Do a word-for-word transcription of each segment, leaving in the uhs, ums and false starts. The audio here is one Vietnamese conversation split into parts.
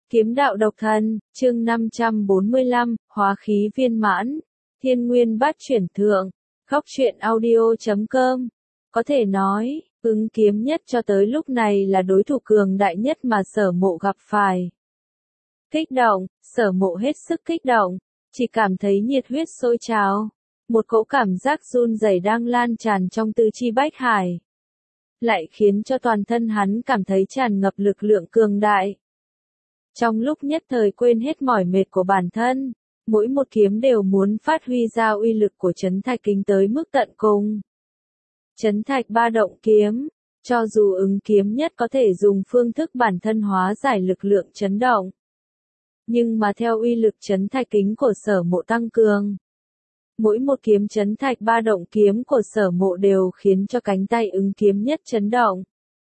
Kiếm đạo độc thần, chương năm trăm bốn mươi lăm, hóa khí viên mãn, thiên nguyên bát chuyển thượng, khóc chuyện audio chấm com. Có thể nói, ứng kiếm nhất cho tới lúc này là đối thủ cường đại nhất mà Sở Mộ gặp phải. Kích động, Sở Mộ hết sức kích động, chỉ cảm thấy nhiệt huyết sôi trào, một cỗ cảm giác run rẩy đang lan tràn trong tứ chi bách hải, lại khiến cho toàn thân hắn cảm thấy tràn ngập lực lượng cường đại. Trong lúc nhất thời quên hết mỏi mệt của bản thân, mỗi một kiếm đều muốn phát huy ra uy lực của Chấn Thạch Kính tới mức tận cùng. Chấn Thạch ba động kiếm, cho dù ứng kiếm nhất có thể dùng phương thức bản thân hóa giải lực lượng chấn động, nhưng mà theo uy lực Chấn Thạch Kính của Sở Mộ tăng cường, mỗi một kiếm Chấn Thạch ba động kiếm của Sở Mộ đều khiến cho cánh tay ứng kiếm nhất chấn động,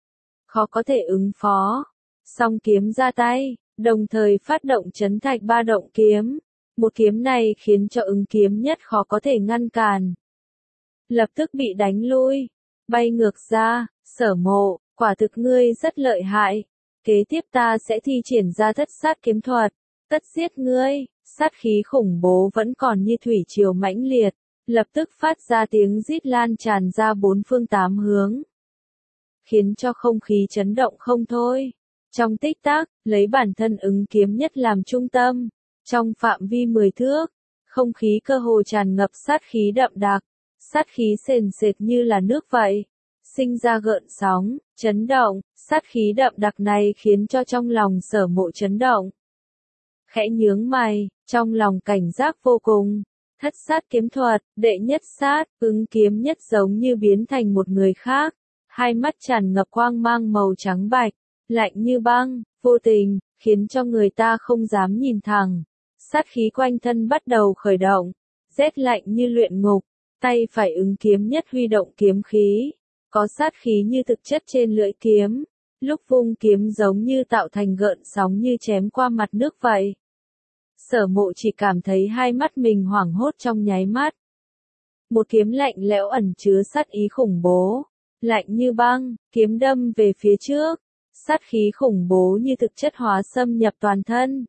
khó có thể ứng phó. Song kiếm ra tay, đồng thời phát động Chấn Thạch ba động kiếm, một kiếm này khiến cho ứng kiếm nhất khó có thể ngăn cản, lập tức bị đánh lui, bay ngược ra. Sở Mộ, quả thực ngươi rất lợi hại, kế tiếp ta sẽ thi triển ra thất sát kiếm thuật, tất giết ngươi. Sát khí khủng bố vẫn còn như thủy triều mãnh liệt, lập tức phát ra tiếng rít lan tràn ra bốn phương tám hướng, khiến cho không khí chấn động không thôi. Trong tích tắc, lấy bản thân ứng kiếm nhất làm trung tâm, trong phạm vi mười thước, không khí cơ hồ tràn ngập sát khí đậm đặc, sát khí sền sệt như là nước vậy, sinh ra gợn sóng, chấn động. Sát khí đậm đặc này khiến cho trong lòng Sở Mộ chấn động, khẽ nhướng mày, trong lòng cảnh giác vô cùng. Thất sát kiếm thuật, đệ nhất sát, ứng kiếm nhất giống như biến thành một người khác, hai mắt tràn ngập quang mang màu trắng bạch, lạnh như băng, vô tình, khiến cho người ta không dám nhìn thẳng. Sát khí quanh thân bắt đầu khởi động, rét lạnh như luyện ngục, tay phải ứng kiếm nhất huy động kiếm khí, có sát khí như thực chất trên lưỡi kiếm, lúc vung kiếm giống như tạo thành gợn sóng như chém qua mặt nước vậy. Sở Mộ chỉ cảm thấy hai mắt mình hoảng hốt trong nháy mắt. Một kiếm lạnh lẽo ẩn chứa sát ý khủng bố, lạnh như băng, kiếm đâm về phía trước, sát khí khủng bố như thực chất hóa xâm nhập toàn thân,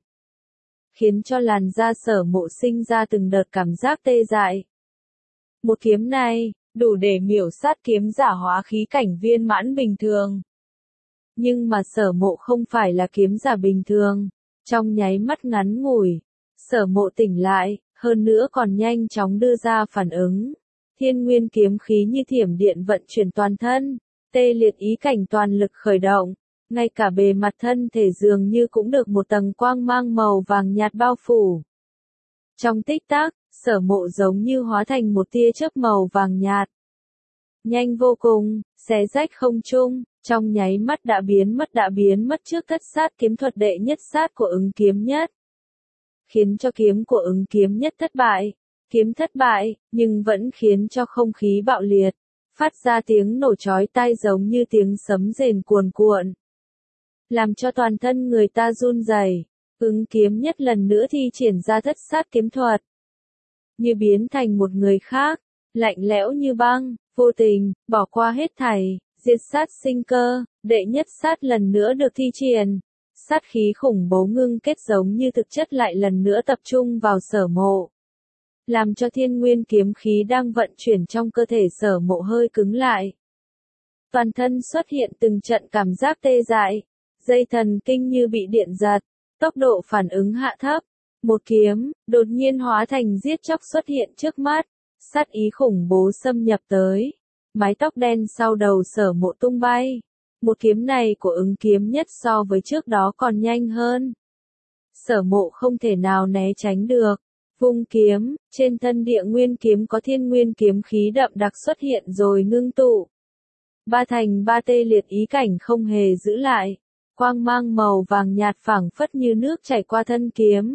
khiến cho làn da Sở Mộ sinh ra từng đợt cảm giác tê dại. Một kiếm này, đủ để miểu sát kiếm giả hóa khí cảnh viên mãn bình thường. Nhưng mà Sở Mộ không phải là kiếm giả bình thường, trong nháy mắt ngắn ngủi, Sở Mộ tỉnh lại, hơn nữa còn nhanh chóng đưa ra phản ứng. Thiên nguyên kiếm khí như thiểm điện vận chuyển toàn thân, tê liệt ý cảnh toàn lực khởi động, ngay cả bề mặt thân thể dường như cũng được một tầng quang mang màu vàng nhạt bao phủ. Trong tích tắc, Sở Mộ giống như hóa thành một tia chớp màu vàng nhạt, nhanh vô cùng, xé rách không trung, trong nháy mắt đã biến mất đã biến mất trước thất sát kiếm thuật đệ nhất sát của ứng kiếm nhất, khiến cho kiếm của ứng kiếm nhất thất bại. Kiếm thất bại, nhưng vẫn khiến cho không khí bạo liệt, phát ra tiếng nổ chói tai giống như tiếng sấm rền cuồn cuộn, làm cho toàn thân người ta run rẩy. Ứng kiếm nhất lần nữa thi triển ra thất sát kiếm thuật, như biến thành một người khác, lạnh lẽo như băng, vô tình, bỏ qua hết thảy, diệt sát sinh cơ. Đệ nhất sát lần nữa được thi triển, sát khí khủng bố ngưng kết giống như thực chất lại lần nữa tập trung vào Sở Mộ, làm cho thiên nguyên kiếm khí đang vận chuyển trong cơ thể Sở Mộ hơi cứng lại. Toàn thân xuất hiện từng trận cảm giác tê dại, dây thần kinh như bị điện giật, tốc độ phản ứng hạ thấp. Một kiếm, đột nhiên hóa thành giết chóc xuất hiện trước mắt, sát ý khủng bố xâm nhập tới, mái tóc đen sau đầu Sở Mộ tung bay. Một kiếm này của ứng kiếm nhất so với trước đó còn nhanh hơn. Sở Mộ không thể nào né tránh được. Vung kiếm, trên thân địa nguyên kiếm có thiên nguyên kiếm khí đậm đặc xuất hiện rồi ngưng tụ. Ba thành ba tê liệt ý cảnh không hề giữ lại. Quang mang màu vàng nhạt phảng phất như nước chảy qua thân kiếm.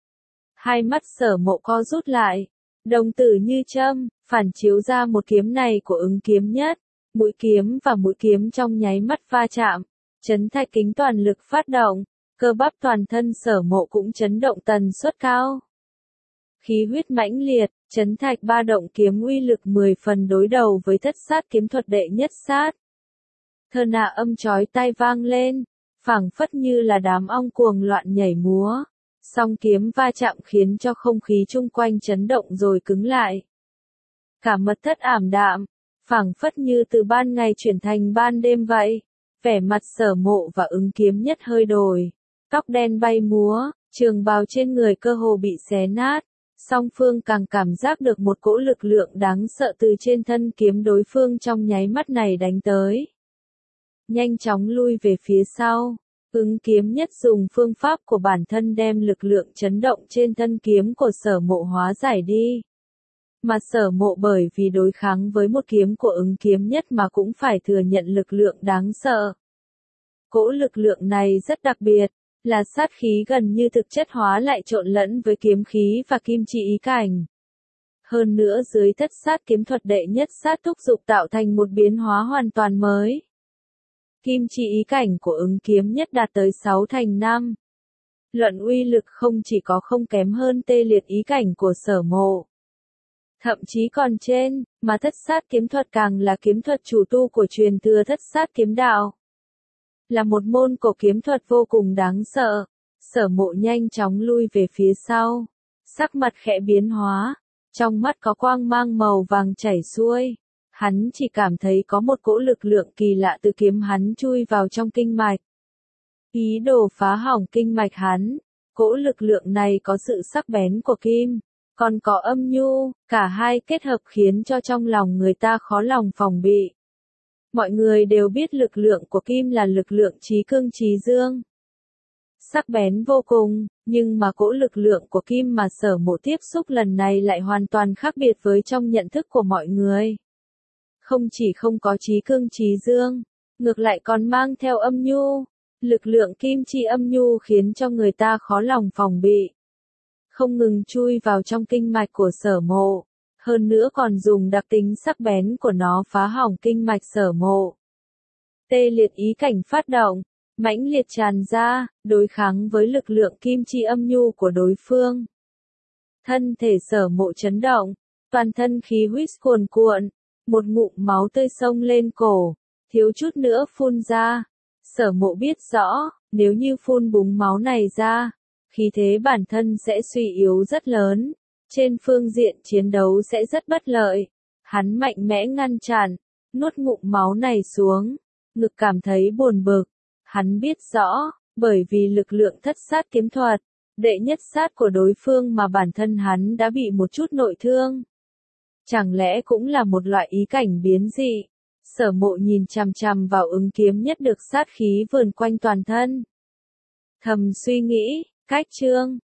Hai mắt Sở Mộ co rút lại. Đồng tử như châm, phản chiếu ra một kiếm này của ứng kiếm nhất. Mũi kiếm và mũi kiếm trong nháy mắt va chạm. Chấn Thạch Kính toàn lực phát động. Cơ bắp toàn thân Sở Mộ cũng chấn động tần suất cao. Khí huyết mãnh liệt, Chấn Thạch ba động kiếm uy lực mười phần đối đầu với thất sát kiếm thuật đệ nhất sát. Thơ nạ âm chói tai vang lên, phảng phất như là đám ong cuồng loạn nhảy múa. Song kiếm va chạm khiến cho không khí chung quanh chấn động rồi cứng lại. Cả mật thất ảm đạm, phảng phất như từ ban ngày chuyển thành ban đêm vậy. Vẻ mặt Sở Mộ và Ứng Kiếm Nhất hơi đổi, tóc đen bay múa, trường bào trên người cơ hồ bị xé nát. Song phương càng cảm giác được một cỗ lực lượng đáng sợ từ trên thân kiếm đối phương trong nháy mắt này đánh tới. Nhanh chóng lui về phía sau, Ứng Kiếm Nhất dùng phương pháp của bản thân đem lực lượng chấn động trên thân kiếm của Sở Mộ hóa giải đi. Mà Sở Mộ bởi vì đối kháng với một kiếm của Ứng Kiếm Nhất mà cũng phải thừa nhận lực lượng đáng sợ. Cỗ lực lượng này rất đặc biệt, là sát khí gần như thực chất hóa lại trộn lẫn với kiếm khí và kim chi ý cảnh. Hơn nữa dưới thất sát kiếm thuật đệ nhất sát thúc dục tạo thành một biến hóa hoàn toàn mới. Kim chi ý cảnh của Ứng Kiếm Nhất đạt tới sáu thành năm. Luận uy lực không chỉ có không kém hơn tê liệt ý cảnh của Sở Mộ. Thậm chí còn trên, mà thất sát kiếm thuật càng là kiếm thuật chủ tu của truyền thừa thất sát kiếm đạo. Là một môn cổ kiếm thuật vô cùng đáng sợ. Sở Mộ nhanh chóng lui về phía sau. Sắc mặt khẽ biến hóa. Trong mắt có quang mang màu vàng chảy xuôi. Hắn chỉ cảm thấy có một cỗ lực lượng kỳ lạ từ kiếm hắn chui vào trong kinh mạch. Ý đồ phá hỏng kinh mạch hắn. Cỗ lực lượng này có sự sắc bén của kim, còn có âm nhu, cả hai kết hợp khiến cho trong lòng người ta khó lòng phòng bị. Mọi người đều biết lực lượng của kim là lực lượng trí cương trí dương. Sắc bén vô cùng, nhưng mà cỗ lực lượng của kim mà Sở Mộ tiếp xúc lần này lại hoàn toàn khác biệt với trong nhận thức của mọi người. Không chỉ không có trí cương trí dương, ngược lại còn mang theo âm nhu. Lực lượng kim chi âm nhu khiến cho người ta khó lòng phòng bị. Không ngừng chui vào trong kinh mạch của Sở Mộ. Hơn nữa còn dùng đặc tính sắc bén của nó phá hỏng kinh mạch Sở Mộ. Tê liệt ý cảnh phát động, mãnh liệt tràn ra, đối kháng với lực lượng kim chi âm nhu của đối phương. Thân thể Sở Mộ chấn động, toàn thân khí huyết cuồn cuộn, một ngụm máu tươi xông lên cổ, thiếu chút nữa phun ra. Sở Mộ biết rõ, nếu như phun búng máu này ra, khí thế bản thân sẽ suy yếu rất lớn. Trên phương diện chiến đấu sẽ rất bất lợi. Hắn mạnh mẽ ngăn chặn, nuốt ngụm máu này xuống, ngực cảm thấy buồn bực. Hắn biết rõ, bởi vì lực lượng thất sát kiếm thuật, đệ nhất sát của đối phương mà bản thân hắn đã bị một chút nội thương. Chẳng lẽ cũng là một loại ý cảnh biến dị? Sở Mộ nhìn chằm chằm vào Ứng Kiếm Nhất được sát khí vờn quanh toàn thân. Thầm suy nghĩ, cách chương.